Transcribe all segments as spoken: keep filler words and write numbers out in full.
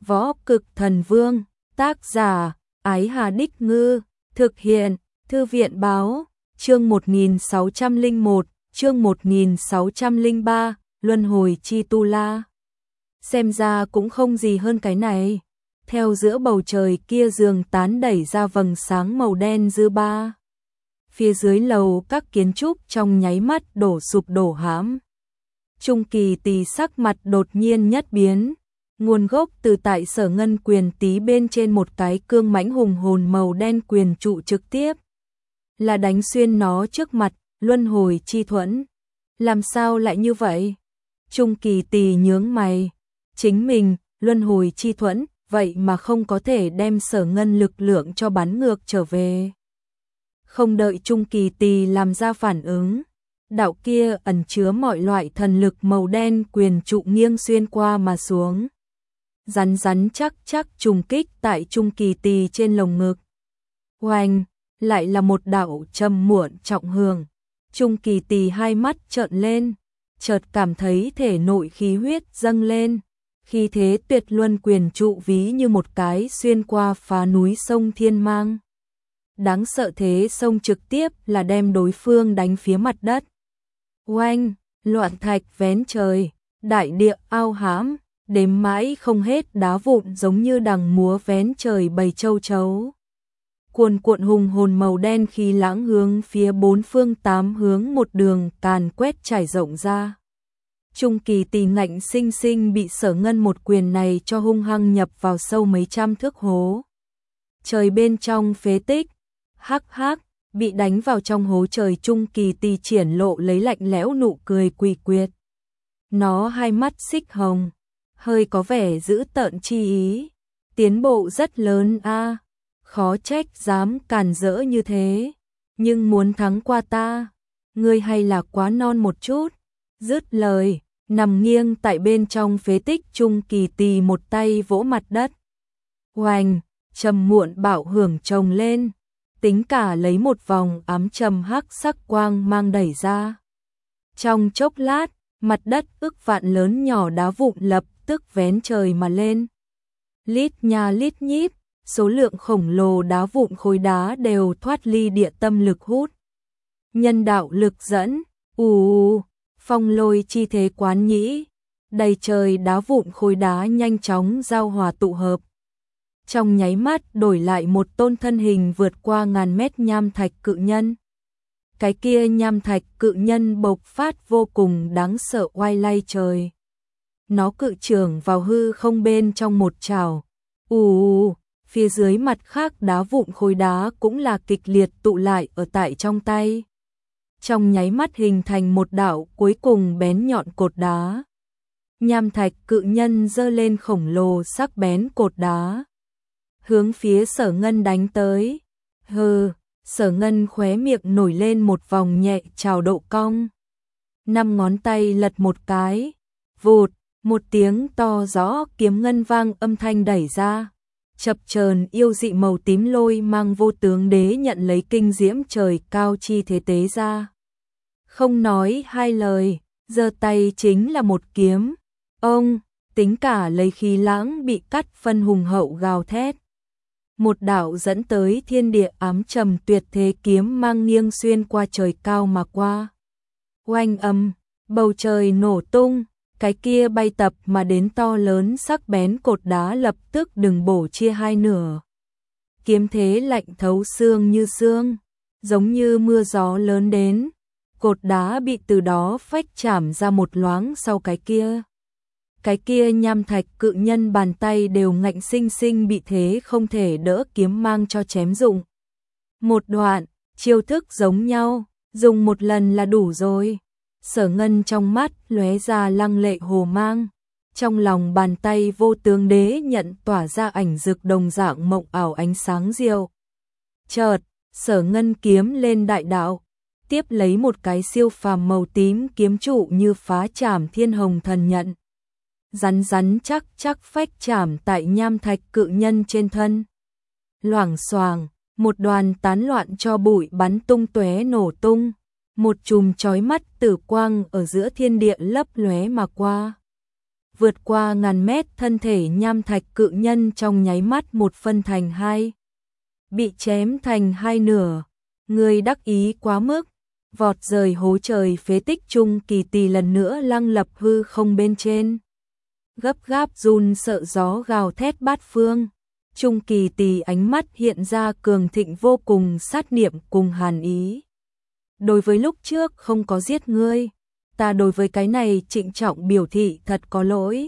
Võ Cực Thần Vương, tác giả, Ái Hà Đích Ngư, thực hiện, Thư viện Báo, chương một nghìn sáu trăm lẻ một, chương một nghìn sáu trăm lẻ ba, Luân Hồi Chi Tu La. Xem ra cũng không gì hơn cái này. Theo giữa bầu trời kia giường tán đẩy ra vầng sáng màu đen dư ba. Phía dưới lầu các kiến trúc trong nháy mắt đổ sụp đổ hãm. Trung Kỳ Tỳ sắc mặt đột nhiên nhất biến, nguồn gốc từ tại Sở Ngân quyền tí bên trên một cái cương mãnh hùng hồn màu đen quyền trụ trực tiếp là đánh xuyên nó trước mặt. Luân Hồi Chi Thuẫn, làm sao lại như vậy? Trung Kỳ Tỳ nhướng mày, chính mình Luân Hồi Chi Thuẫn vậy mà không có thể đem Sở Ngân lực lượng cho bắn ngược trở về. Không đợi Trung Kỳ Tỳ làm ra phản ứng, đạo kia ẩn chứa mọi loại thần lực màu đen quyền trụ nghiêng xuyên qua mà xuống, rắn rắn chắc chắc trùng kích tại Trung Kỳ Tỳ trên lồng ngực. Oanh, lại là một đạo trầm muộn trọng hưởng. Trung Kỳ Tỳ hai mắt trợn lên, chợt cảm thấy thể nội khí huyết dâng lên, khi thế tuyệt luân quyền trụ ví như một cái xuyên qua phá núi sông thiên mang. Đáng sợ thế sông trực tiếp là đem đối phương đánh phía mặt đất. Oanh, loạn thạch vén trời, đại địa ao hãm, đếm mãi không hết đá vụn giống như đằng múa vén trời bầy châu chấu. Cuồn cuộn hùng hồn màu đen khí lãng hướng phía bốn phương tám hướng một đường càn quét trải rộng ra. Trung Kỳ Tỳ ngạnh sinh sinh bị Sở Ngân một quyền này cho hung hăng nhập vào sâu mấy trăm thước hố. Trời bên trong phế tích, hắc hắc, bị đánh vào trong hố trời. Trung Kỳ Tỳ triển lộ lấy lạnh lẽo nụ cười quỷ quyệt. Nó hai mắt xích hồng, hơi có vẻ dữ tợn chi ý. Tiến bộ rất lớn a, à, khó trách dám càn rỡ như thế, nhưng muốn thắng qua ta, ngươi hay là quá non một chút. Dứt lời, nằm nghiêng tại bên trong phế tích Trung Kỳ Tỳ một tay vỗ mặt đất. Oanh, trầm muộn bạo hưởng chồng lên, tính cả lấy một vòng ám trầm hắc sắc quang mang đẩy ra. Trong chốc lát, mặt đất ức vạn lớn nhỏ đá vụn lập tức vén trời mà lên. Lít nha lít nhít, số lượng khổng lồ đá vụn khối đá đều thoát ly địa tâm lực hút. Nhân đạo lực dẫn, ù, phong lôi chi thế quán nhĩ, đầy trời đá vụn khối đá nhanh chóng giao hòa tụ hợp. Trong nháy mắt đổi lại một tôn thân hình vượt qua ngàn mét nham thạch cự nhân. Cái kia nham thạch cự nhân bộc phát vô cùng đáng sợ oai lay trời. Nó cự trưởng vào hư không bên trong một trảo. Ù, phía dưới mặt khác đá vụn khối đá cũng là kịch liệt tụ lại ở tại trong tay. Trong nháy mắt hình thành một đạo cuối cùng bén nhọn cột đá. Nham thạch cự nhân giơ lên khổng lồ sắc bén cột đá, hướng phía Sở Ngân đánh tới. Hừ, Sở Ngân khóe miệng nổi lên một vòng nhẹ trào độ cong. Năm ngón tay lật một cái, vụt, một tiếng to rõ kiếm ngân vang âm thanh đẩy ra. Chập chờn yêu dị màu tím lôi mang vô tướng đế nhận lấy kinh diễm trời cao chi thế tế ra. Không nói hai lời, giơ tay chính là một kiếm. Ông, tính cả lấy khí lãng bị cắt phân hùng hậu gào thét. Một đạo dẫn tới thiên địa ám trầm tuyệt thế kiếm mang nghiêng xuyên qua trời cao mà qua. Oanh âm, bầu trời nổ tung, cái kia bay tập mà đến to lớn sắc bén cột đá lập tức đừng bổ chia hai nửa. Kiếm thế lạnh thấu xương như xương, giống như mưa gió lớn đến. Cột đá bị từ đó phách chảm ra một loáng sau cái kia. Cái kia nham thạch cự nhân bàn tay đều ngạnh sinh sinh bị thế không thể đỡ kiếm mang cho chém dụng. Một đoạn, chiêu thức giống nhau, dùng một lần là đủ rồi. Sở Ngân trong mắt lóe ra lăng lệ hồ mang, trong lòng bàn tay vô tướng đế nhận tỏa ra ảnh dực đồng dạng mộng ảo ánh sáng diệu. Chợt, Sở Ngân kiếm lên đại đạo, tiếp lấy một cái siêu phàm màu tím kiếm trụ như phá chảm thiên hồng thần nhận. Rắn rắn chắc chắc phách chảm tại nham thạch cự nhân trên thân. Loảng xoảng, một đoàn tán loạn cho bụi bắn tung tóe nổ tung. Một chùm chói mắt tử quang ở giữa thiên địa lấp lóe mà qua. vượt qua ngàn mét, thân thể nham thạch cự nhân trong nháy mắt một phân thành hai, bị chém thành hai nửa. Người đắc ý quá mức, vọt rời hố trời phế tích. Chung Kỳ Tỳ lần nữa lăng lập hư không bên trên, gấp gáp run sợ gió gào thét bát phương. Chung Kỳ Tỳ ánh mắt hiện ra cường thịnh vô cùng, sát niệm cùng hàn ý. Đối với lúc trước không có giết ngươi, ta đối với cái này trịnh trọng biểu thị thật có lỗi.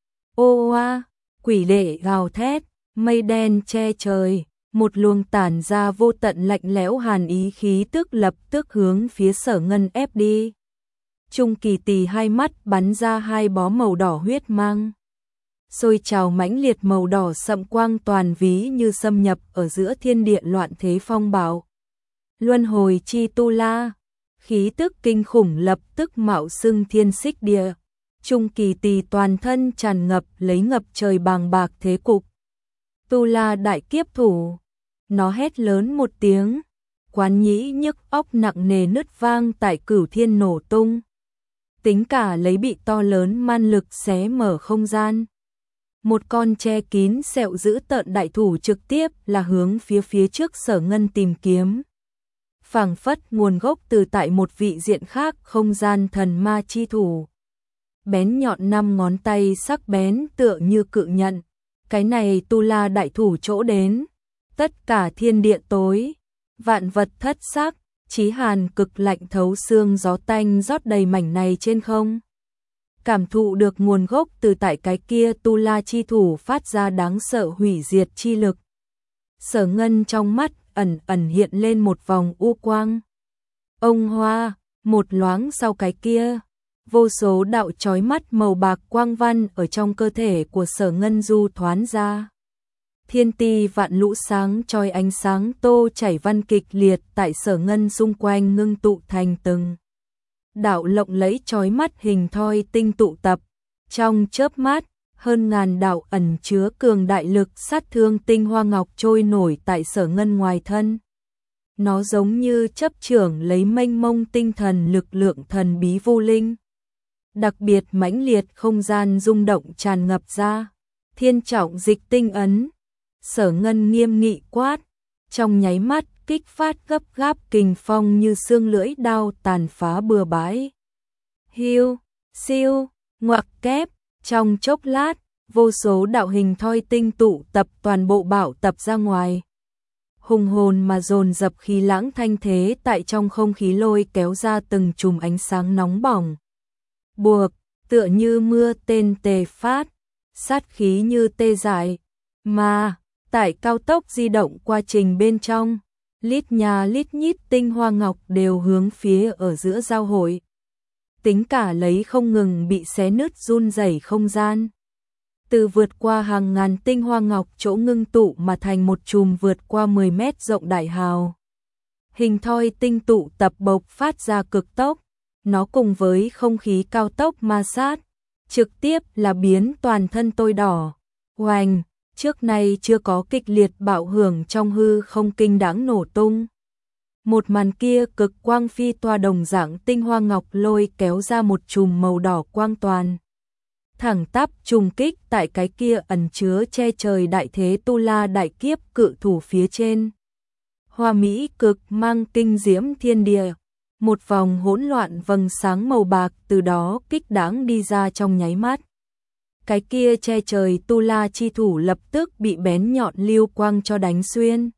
Ô oa, quỷ lệ gào thét, mây đen che trời, một luồng tản ra vô tận lạnh lẽo hàn ý khí tức lập tức hướng phía Sở Ngân ép đi. Chung Kỳ Tỳ hai mắt bắn ra hai bó màu đỏ huyết mang, sôi trào mãnh liệt màu đỏ sậm quang toàn ví như xâm nhập ở giữa thiên địa loạn thế phong bạo. Luân hồi chi tu la, khí tức kinh khủng lập tức mạo xưng thiên xích địa. Chung Kỳ Tỳ toàn thân tràn ngập lấy ngập trời bàng bạc thế cục. Tu la đại kiếp thủ, nó hét lớn một tiếng, quán nhĩ nhức óc nặng nề nứt vang tại cửu thiên nổ tung. Tính cả lấy bị to lớn man lực xé mở không gian. Một con che kín sẹo dữ tợn đại thủ trực tiếp là hướng phía phía trước Sở Ngân tìm kiếm. Phảng phất nguồn gốc từ tại một vị diện khác, không gian thần ma chi thủ. Bén nhọn năm ngón tay sắc bén tựa như cự nhận. Cái này tu la đại thủ chỗ đến, tất cả thiên địa tối, vạn vật thất sắc, chí hàn cực lạnh thấu xương, gió tanh rót đầy mảnh này trên không. Cảm thụ được nguồn gốc từ tại cái kia tu la chi thủ phát ra đáng sợ hủy diệt chi lực. Sở Ngân trong mắt ẩn ẩn hiện lên một vòng u quang. Ông hoa, một loáng sau cái kia, vô số đạo chói mắt màu bạc quang văn ở trong cơ thể của Sở Ngân du thoán ra. Thiên ti vạn lũ sáng chói ánh sáng tô chảy văn kịch liệt tại Sở Ngân xung quanh ngưng tụ thành từng đạo lộng lẫy chói mắt hình thoi tinh tụ tập. Trong chớp mắt, hơn ngàn đạo ẩn chứa cường đại lực sát thương tinh hoa ngọc trôi nổi tại Sở Ngân ngoài thân. Nó giống như chấp chưởng lấy mênh mông tinh thần lực lượng thần bí vô linh. Đặc biệt mãnh liệt không gian rung động tràn ngập ra. Thiên trọng dịch tinh ấn. Sở Ngân nghiêm nghị quát, trong nháy mắt kích phát gấp gáp kình phong như xương lưỡi đao tàn phá bừa bãi. Hiu, siêu, ngoặc kép, trong chốc lát, vô số đạo hình thoi tinh tụ tập toàn bộ bạo tập ra ngoài. Hùng hồn mà dồn dập khí lãng thanh thế tại trong không khí lôi kéo ra từng chùm ánh sáng nóng bỏng. Buộc, tựa như mưa tên tề phát, sát khí như tê dại, mà tại cao tốc di động quá trình bên trong, lít nhà lít nhít tinh hoa ngọc đều hướng phía ở giữa giao hội. Tính cả lấy không ngừng bị xé nứt run rẩy không gian. Từ vượt qua hàng ngàn tinh hoa ngọc chỗ ngưng tụ mà thành một chùm vượt qua mười mét rộng đại hào. Hình thoi tinh tụ tập bộc phát ra cực tốc, nó cùng với không khí cao tốc ma sát, trực tiếp là biến toàn thân tôi đỏ. Oanh, trước nay chưa có kịch liệt bạo hưởng trong hư không kinh đãng nổ tung. Một màn kia cực quang phi toa đồng dạng tinh hoa ngọc lôi kéo ra một chùm màu đỏ quang toàn. Thẳng tắp trùng kích tại cái kia ẩn chứa che trời đại thế tu la đại kiếp cự thủ phía trên. Hoa mỹ cực mang kinh diễm thiên địa. Một vòng hỗn loạn vầng sáng màu bạc từ đó kích đãng đi ra trong nháy mắt. Cái kia che trời tu la chi thủ lập tức bị bén nhọn lưu quang cho đánh xuyên.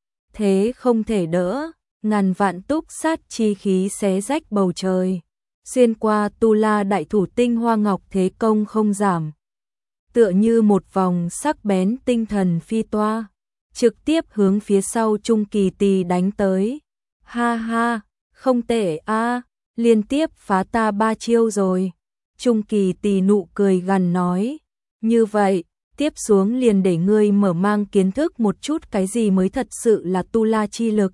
Thế không thể đỡ, ngàn vạn túc sát chi khí xé rách bầu trời. Xuyên qua tu la đại thủ tinh hoa ngọc thế công không giảm. Tựa như một vòng sắc bén tinh thần phi toa, trực tiếp hướng phía sau Chung Kỳ Tỳ đánh tới. Ha ha, không tệ a, liên tiếp phá ta ba chiêu rồi. Chung Kỳ Tỳ nụ cười gằn nói, như vậy, tiếp xuống liền để ngươi mở mang kiến thức một chút cái gì mới thật sự là tu la chi lực.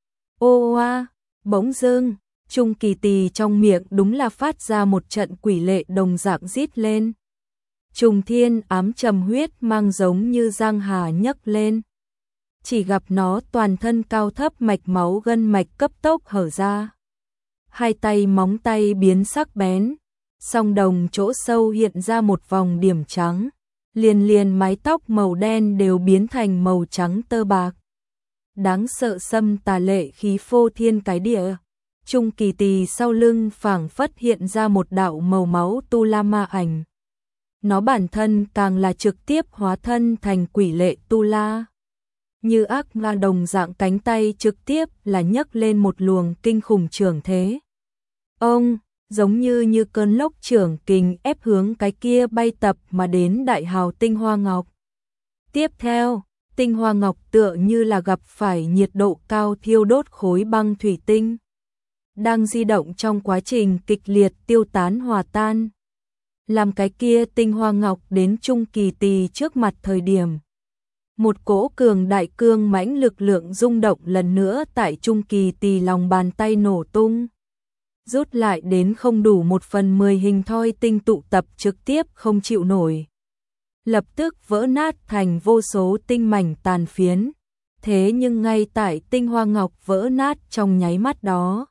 Ô oa, bỗng dưng, Chung Kỳ Tỳ trong miệng đúng là phát ra một trận quỷ lệ đồng dạng rít lên. Trùng thiên ám trầm huyết mang giống như giang hà nhấc lên. Chỉ gặp nó toàn thân cao thấp mạch máu gân mạch cấp tốc hở ra. Hai tay móng tay biến sắc bén, song đồng chỗ sâu hiện ra một vòng điểm trắng, liền liền mái tóc màu đen đều biến thành màu trắng tơ bạc. Đáng sợ xâm tà lệ khí phô thiên cái địa. Trung Kỳ Tỳ sau lưng phảng phất hiện ra một đạo màu máu tu la ma ảnh. Nó bản thân càng là trực tiếp hóa thân thành quỷ lệ tu la. Như ác ma đồng dạng cánh tay trực tiếp là nhấc lên một luồng kinh khủng trưởng thế. Ông, giống như như cơn lốc trưởng kình ép hướng cái kia bay tập mà đến đại hào tinh hoa ngọc. Tiếp theo, tinh hoa ngọc tựa như là gặp phải nhiệt độ cao thiêu đốt khối băng thủy tinh. Đang di động trong quá trình kịch liệt tiêu tán hòa tan. Làm cái kia tinh hoa ngọc đến Trung Kỳ Tỳ trước mặt thời điểm. Một cỗ cường đại cương mãnh lực lượng rung động lần nữa tại Trung Kỳ Tỳ lòng bàn tay nổ tung. Rút lại đến không đủ một phần mười hình thoi tinh tụ tập trực tiếp không chịu nổi. Lập tức vỡ nát thành vô số tinh mảnh tàn phiến. Thế nhưng ngay tại tinh hoa ngọc vỡ nát trong nháy mắt đó.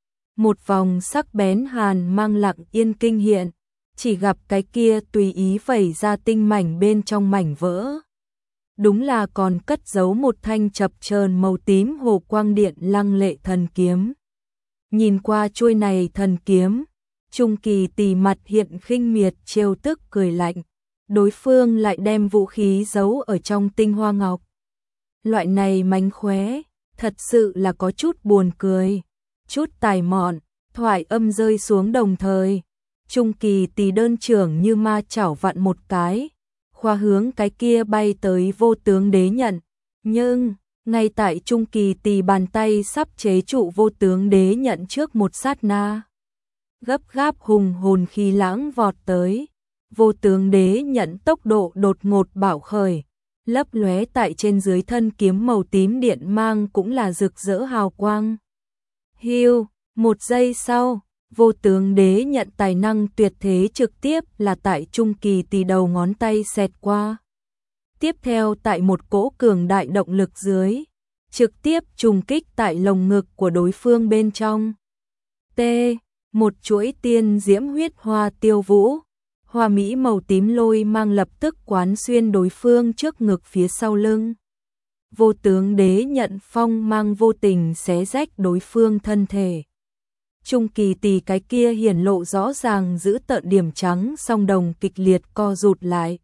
Một vòng sắc bén hàn mang lặng yên kinh hiện. Chỉ gặp cái kia tùy ý vẩy ra tinh mảnh bên trong mảnh vỡ. Đúng là còn cất giấu một thanh chập chờn màu tím hồ quang điện lăng lệ thần kiếm. Nhìn qua chuôi này thần kiếm, Trung Kỳ Tỳ mặt hiện khinh miệt trêu tức cười lạnh. Đối phương lại đem vũ khí giấu ở trong tinh hoa ngọc. Loại này mánh khóe, thật sự là có chút buồn cười, chút tài mọn, thoại âm rơi xuống đồng thời. Trung Kỳ Tỳ đơn trưởng như ma chảo vặn một cái, khoa hướng cái kia bay tới vô tướng đế nhận. Nhưng, ngay tại Trung Kỳ Tỳ bàn tay sắp chế trụ vô tướng đế nhận trước một sát na. Gấp gáp hùng hồn khí lãng vọt tới. Vô tướng đế nhận tốc độ đột ngột bảo khởi. Lấp lóe tại trên dưới thân kiếm màu tím điện mang cũng là rực rỡ hào quang. Hiu, một giây sau. Vô tướng đế nhận tài năng tuyệt thế trực tiếp là tại Trung Kỳ Tỳ đầu ngón tay xẹt qua. Tiếp theo tại một cỗ cường đại động lực dưới, trực tiếp trùng kích tại lồng ngực của đối phương bên trong. T. Một chuỗi tiên diễm huyết hoa tiêu vũ, hoa mỹ màu tím lôi mang lập tức quán xuyên đối phương trước ngực phía sau lưng. Vô tướng đế nhận phong mang vô tình xé rách đối phương thân thể. Trung Kỳ Tỳ cái kia hiển lộ rõ ràng giữ tợn điểm trắng song đồng kịch liệt co rụt lại.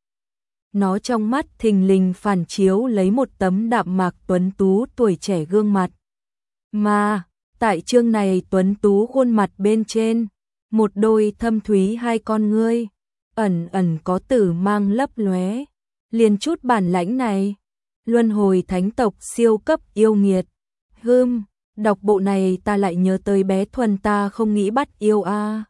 Nó trong mắt thình lình phản chiếu lấy một tấm đạm mạc tuấn tú tuổi trẻ gương mặt. Mà, tại chương này tuấn tú khuôn mặt bên trên, một đôi thâm thúy hai con ngươi, ẩn ẩn có tử mang lấp lóe. Liền chút bản lãnh này, luân hồi thánh tộc siêu cấp yêu nghiệt. Hưm, đọc bộ này ta lại nhớ tới bé Thuần ta không nghĩ bắt yêu a. À.